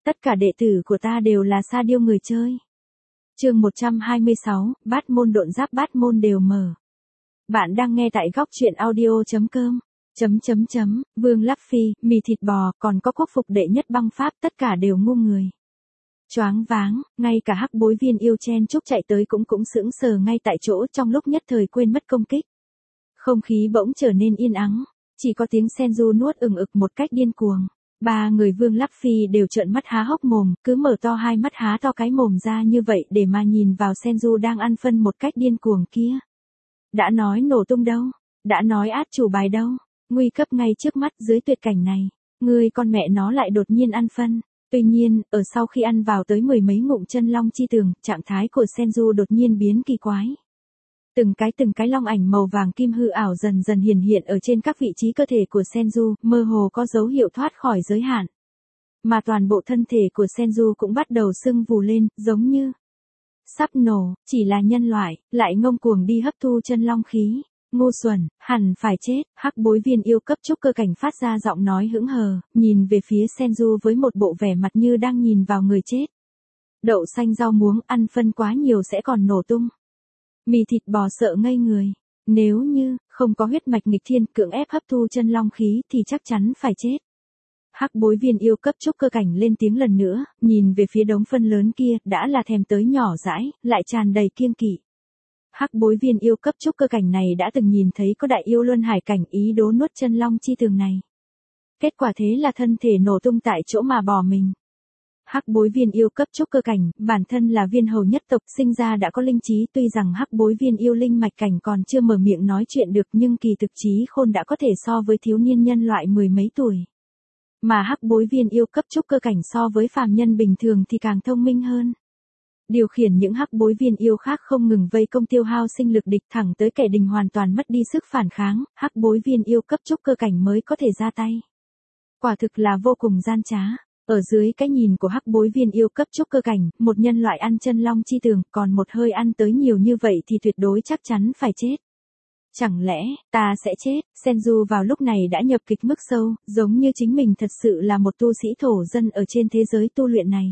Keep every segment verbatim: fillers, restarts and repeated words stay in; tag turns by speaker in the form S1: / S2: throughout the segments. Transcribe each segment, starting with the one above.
S1: Tất cả đệ tử của ta đều là sa điêu người chơi. Chương một trăm hai mươi sáu, bát môn độn giáp bát môn đều mở. Bạn đang nghe tại góc truyện audio chấm com. Chấm chấm chấm, Vương Lắp Phi, mì thịt bò, còn có quốc phục đệ nhất băng pháp, tất cả đều ngu người. Choáng váng, ngay cả hắc bối viên yêu chen chúc chạy tới cũng cũng sững sờ ngay tại chỗ, trong lúc nhất thời quên mất công kích. Không khí bỗng trở nên yên ắng, chỉ có tiếng Senju nuốt ừng ực một cách điên cuồng. Ba người Vương Lắp Phi đều trợn mắt há hốc mồm, cứ mở to hai mắt há to cái mồm ra như vậy để mà nhìn vào Senju đang ăn phân một cách điên cuồng kia. Đã nói nổ tung đâu, đã nói át chủ bài đâu, nguy cấp ngay trước mắt dưới tuyệt cảnh này, người con mẹ nó lại đột nhiên ăn phân. Tuy nhiên, ở sau khi ăn vào tới mười mấy ngụm chân long chi tường, trạng thái của Senju đột nhiên biến kỳ quái. Từng cái từng cái long ảnh màu vàng kim hư ảo dần dần hiển hiện ở trên các vị trí cơ thể của Senju, mơ hồ có dấu hiệu thoát khỏi giới hạn. Mà toàn bộ thân thể của Senju cũng bắt đầu sưng vù lên, giống như sắp nổ, chỉ là nhân loại, lại ngông cuồng đi hấp thu chân long khí. Ngu xuẩn, hẳn phải chết. Hắc bối viên yêu cấp trúc cơ cảnh phát ra giọng nói hững hờ, nhìn về phía Senju với một bộ vẻ mặt như đang nhìn vào người chết. Đậu xanh rau muống ăn phân quá nhiều sẽ còn nổ tung. Mì thịt bò sợ ngây người. Nếu như không có huyết mạch nghịch thiên cưỡng ép hấp thu chân long khí thì chắc chắn phải chết. Hắc bối viên yêu cấp trúc cơ cảnh lên tiếng lần nữa, nhìn về phía đống phân lớn kia, đã là thèm tới nhỏ dãi, lại tràn đầy kiêng kỵ. Hắc bối viên yêu cấp trúc cơ cảnh này đã từng nhìn thấy có đại yêu luân hải cảnh ý đố nuốt chân long chi tường này. Kết quả thế là thân thể nổ tung tại chỗ mà bỏ mình. Hắc bối viên yêu cấp trúc cơ cảnh, bản thân là viên hầu nhất tộc, sinh ra đã có linh trí, tuy rằng hắc bối viên yêu linh mạch cảnh còn chưa mở miệng nói chuyện được nhưng kỳ thực trí khôn đã có thể so với thiếu niên nhân loại mười mấy tuổi. Mà hắc bối viên yêu cấp trúc cơ cảnh so với phàm nhân bình thường thì càng thông minh hơn. Điều khiển những hắc bối viên yêu khác không ngừng vây công tiêu hao sinh lực địch thẳng tới kẻ địch hoàn toàn mất đi sức phản kháng, hắc bối viên yêu cấp trúc cơ cảnh mới có thể ra tay. Quả thực là vô cùng gian trá. Ở dưới cái nhìn của hắc bối viên yêu cấp trúc cơ cảnh, một nhân loại ăn chân long chi tường, còn một hơi ăn tới nhiều như vậy thì tuyệt đối chắc chắn phải chết. Chẳng lẽ, ta sẽ chết? Senju vào lúc này đã nhập kịch mức sâu, giống như chính mình thật sự là một tu sĩ thổ dân ở trên thế giới tu luyện này.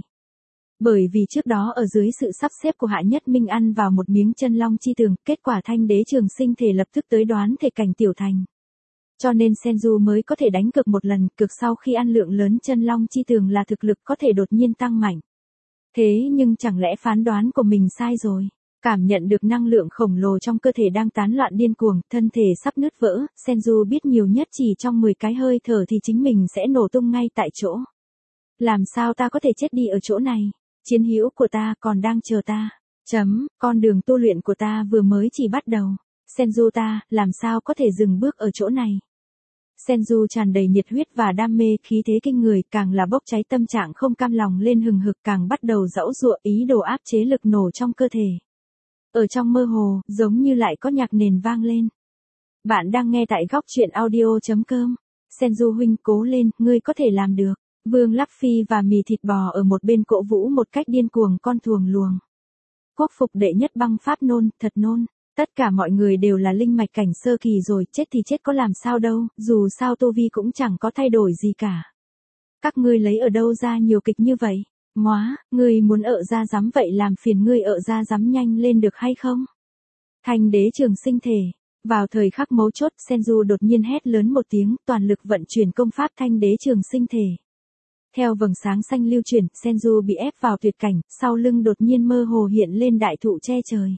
S1: Bởi vì trước đó ở dưới sự sắp xếp của Hạ Nhất Minh ăn vào một miếng chân long chi tường, kết quả thanh đế trường sinh thể lập tức tới đoán thể cảnh tiểu thành. Cho nên Senju mới có thể đánh cược một lần, cược sau khi ăn lượng lớn chân long chi tường là thực lực có thể đột nhiên tăng mạnh. Thế nhưng chẳng lẽ phán đoán của mình sai rồi? Cảm nhận được năng lượng khổng lồ trong cơ thể đang tán loạn điên cuồng, thân thể sắp nứt vỡ, Senju biết nhiều nhất chỉ trong mười cái hơi thở thì chính mình sẽ nổ tung ngay tại chỗ. Làm sao ta có thể chết đi ở chỗ này? Chiến hữu của ta còn đang chờ ta. Chấm, con đường tu luyện của ta vừa mới chỉ bắt đầu. Senju ta, làm sao có thể dừng bước ở chỗ này? Senju tràn đầy nhiệt huyết và đam mê, khí thế kinh người, càng là bốc cháy tâm trạng không cam lòng lên hừng hực, càng bắt đầu giãu giụa ý đồ áp chế lực nổ trong cơ thể. Ở trong mơ hồ, giống như lại có nhạc nền vang lên. Bạn đang nghe tại góc truyện audio chấm com. Senju huynh cố lên, ngươi có thể làm được. Vương Lắp Phi và mì thịt bò ở một bên cổ vũ một cách điên cuồng con thuồng luồng. Quốc phục đệ nhất băng pháp nôn, thật nôn. Tất cả mọi người đều là linh mạch cảnh sơ kỳ rồi, chết thì chết có làm sao đâu, dù sao tu vi cũng chẳng có thay đổi gì cả. Các ngươi lấy ở đâu ra nhiều kịch như vậy? Móa, ngươi muốn ợ ra dám vậy làm phiền ngươi ợ ra dám nhanh lên được hay không? Thanh đế trường sinh thể. Vào thời khắc mấu chốt, Senju đột nhiên hét lớn một tiếng, toàn lực vận chuyển công pháp thanh đế trường sinh thể. Theo vầng sáng xanh lưu chuyển, Senju bị ép vào tuyệt cảnh, sau lưng đột nhiên mơ hồ hiện lên đại thụ che trời.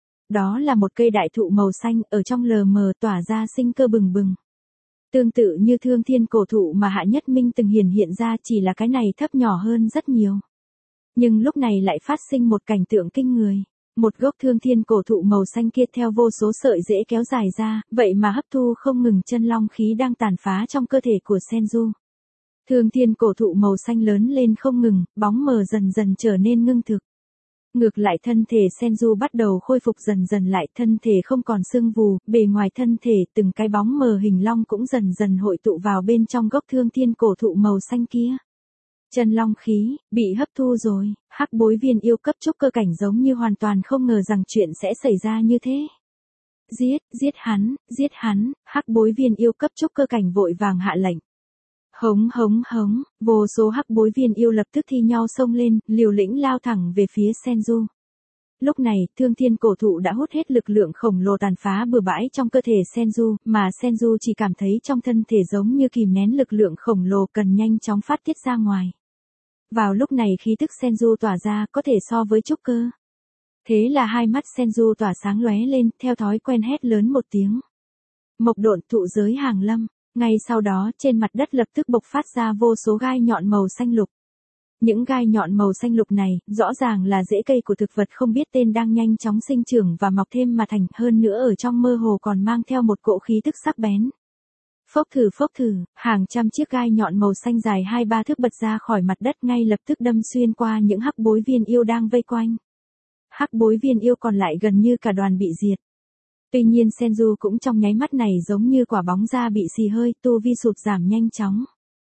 S1: Đó là một cây đại thụ màu xanh, ở trong lờ mờ tỏa ra sinh cơ bừng bừng. Tương tự như thương thiên cổ thụ mà Hạ Nhất Minh từng hiển hiện ra, chỉ là cái này thấp nhỏ hơn rất nhiều. Nhưng lúc này lại phát sinh một cảnh tượng kinh người. Một gốc thương thiên cổ thụ màu xanh kia theo vô số sợi rễ kéo dài ra, vậy mà hấp thu không ngừng chân long khí đang tàn phá trong cơ thể của Senju. Thương thiên cổ thụ màu xanh lớn lên không ngừng, bóng mờ dần dần trở nên ngưng thực. Ngược lại thân thể Senju bắt đầu khôi phục dần dần lại, thân thể không còn sưng vù, bề ngoài thân thể từng cái bóng mờ hình long cũng dần dần hội tụ vào bên trong gốc thương thiên cổ thụ màu xanh kia. Chân long khí, bị hấp thu rồi, hắc bối viên yêu cấp trúc cơ cảnh giống như hoàn toàn không ngờ rằng chuyện sẽ xảy ra như thế. Giết, giết hắn, giết hắn, hắc bối viên yêu cấp trúc cơ cảnh vội vàng hạ lệnh. Hống hống hống, vô số hắc bối viên yêu lập tức thi nhau xông lên, liều lĩnh lao thẳng về phía Senju. Lúc này, thương thiên cổ thụ đã hút hết lực lượng khổng lồ tàn phá bừa bãi trong cơ thể Senju, mà Senju chỉ cảm thấy trong thân thể giống như kìm nén lực lượng khổng lồ cần nhanh chóng phát tiết ra ngoài. Vào lúc này khí tức Senju tỏa ra có thể so với trúc cơ. Thế là hai mắt Senju tỏa sáng lóe lên, theo thói quen hét lớn một tiếng. Mộc độn thụ giới hàng lâm, ngay sau đó trên mặt đất lập tức bộc phát ra vô số gai nhọn màu xanh lục. Những gai nhọn màu xanh lục này, rõ ràng là rễ cây của thực vật không biết tên đang nhanh chóng sinh trưởng và mọc thêm mà thành, hơn nữa ở trong mơ hồ còn mang theo một cỗ khí tức sắc bén. Phốc thử phốc thử, hàng trăm chiếc gai nhọn màu xanh dài hai ba thước bật ra khỏi mặt đất ngay lập tức đâm xuyên qua những hắc bối viên yêu đang vây quanh. Hắc bối viên yêu còn lại gần như cả đoàn bị diệt. Tuy nhiên Senju cũng trong nháy mắt này giống như quả bóng da bị xì hơi, tu vi sụt giảm nhanh chóng.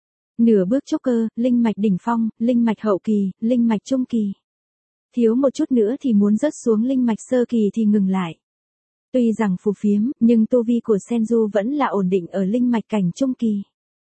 S1: Nửa bước trúc cơ, linh mạch đỉnh phong, linh mạch hậu kỳ, linh mạch trung kỳ. Thiếu một chút nữa thì muốn rớt xuống linh mạch sơ kỳ thì ngừng lại. Tuy rằng phù phiếm, nhưng tu vi của Senju vẫn là ổn định ở linh mạch cảnh trung kỳ.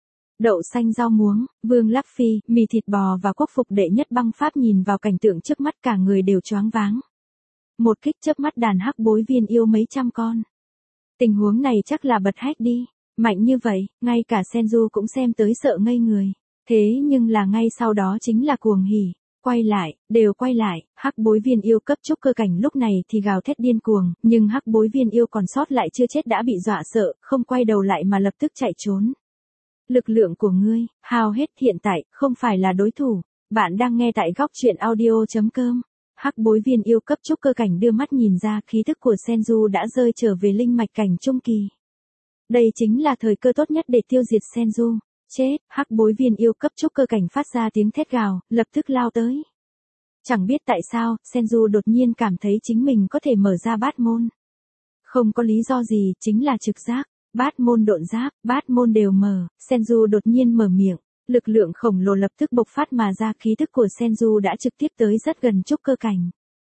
S1: Đậu xanh rau muống, vương lắc phi, mì thịt bò và quốc phục đệ nhất băng pháp nhìn vào cảnh tượng trước mắt cả người đều choáng váng. Một kích chớp mắt đàn hắc bối viên yêu mấy trăm con. Tình huống này chắc là bật hách đi. Mạnh như vậy, ngay cả Senju cũng xem tới sợ ngây người. Thế nhưng là ngay sau đó chính là cuồng hỉ. Quay lại, đều quay lại, hắc bối viên yêu cấp trúc cơ cảnh lúc này thì gào thét điên cuồng, nhưng hắc bối viên yêu còn sót lại chưa chết đã bị dọa sợ, không quay đầu lại mà lập tức chạy trốn. Lực lượng của ngươi, hao hết hiện tại, không phải là đối thủ. Bạn đang nghe tại góc truyện audio chấm com. Hắc bối viên yêu cấp trúc cơ cảnh đưa mắt nhìn ra khí thức của Senju đã rơi trở về linh mạch cảnh trung kỳ. Đây chính là thời cơ tốt nhất để tiêu diệt Senju. Chết, hắc bối viên yêu cấp trúc cơ cảnh phát ra tiếng thét gào, lập tức lao tới. Chẳng biết tại sao, Senju đột nhiên cảm thấy chính mình có thể mở ra bát môn. Không có lý do gì, chính là trực giác. Bát môn độn giáp, bát môn đều mở, Senju đột nhiên mở miệng. Lực lượng khổng lồ lập tức bộc phát mà ra, khí tức của Senju đã trực tiếp tới rất gần trúc cơ cảnh.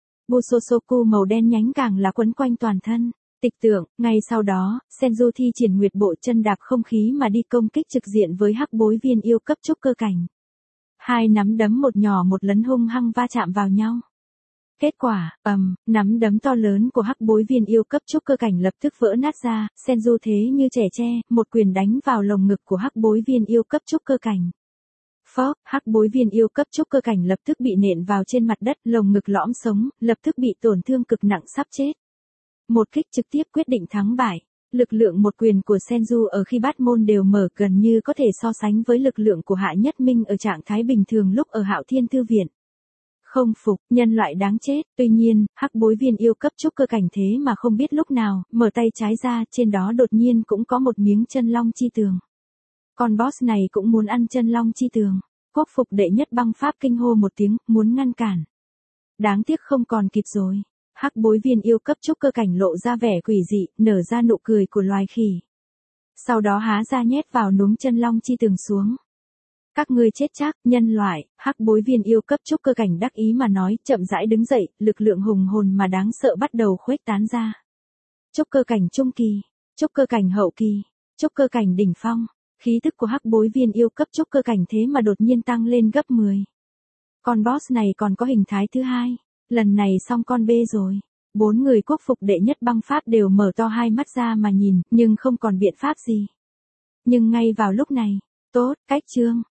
S1: Busosoku màu đen nhánh càng là quấn quanh toàn thân. Tịch tượng, ngay sau đó, Senju thi triển nguyệt bộ chân đạp không khí mà đi công kích trực diện với hắc bối viên yêu cấp trúc cơ cảnh. Hai nắm đấm một nhỏ một lớn hung hăng va chạm vào nhau. Kết quả, ầm, nắm đấm to lớn của hắc bối viên yêu cấp trúc cơ cảnh lập tức vỡ nát ra, Senju thế như trẻ tre, một quyền đánh vào lồng ngực của hắc bối viên yêu cấp trúc cơ cảnh. Phốc, hắc bối viên yêu cấp trúc cơ cảnh lập tức bị nện vào trên mặt đất, lồng ngực lõm sống, lập tức bị tổn thương cực nặng sắp chết. Một kích trực tiếp quyết định thắng bại. Lực lượng một quyền của Senju ở khi bát môn đều mở gần như có thể so sánh với lực lượng của Hạ Nhất Minh ở trạng thái bình thường lúc ở Hạo Thiên Thư Viện. Không phục, nhân loại đáng chết. Tuy nhiên, hắc bối viên yêu cấp trúc cơ cảnh thế mà không biết lúc nào, mở tay trái ra, trên đó đột nhiên cũng có một miếng chân long chi tường. Con boss này cũng muốn ăn chân long chi tường. Quốc phục đệ nhất băng pháp kinh hô một tiếng, muốn ngăn cản. Đáng tiếc không còn kịp rồi. Hắc bối viên yêu cấp trúc cơ cảnh lộ ra vẻ quỷ dị, nở ra nụ cười của loài khỉ. Sau đó há ra nhét vào núm chân long chi tường xuống. Các ngươi chết chắc, nhân loại. Hắc bối viên yêu cấp trúc cơ cảnh đắc ý mà nói, chậm rãi đứng dậy, lực lượng hùng hồn mà đáng sợ bắt đầu khuếch tán ra. Trúc cơ cảnh trung kỳ, trúc cơ cảnh hậu kỳ, trúc cơ cảnh đỉnh phong. Khí tức của hắc bối viên yêu cấp trúc cơ cảnh thế mà đột nhiên tăng lên gấp mười. Con boss này còn có hình thái thứ hai. Lần này xong con bê rồi. Bốn người quốc phục đệ nhất băng pháp đều mở to hai mắt ra mà nhìn, nhưng không còn biện pháp gì. Nhưng ngay vào lúc này, tốt, cách chương,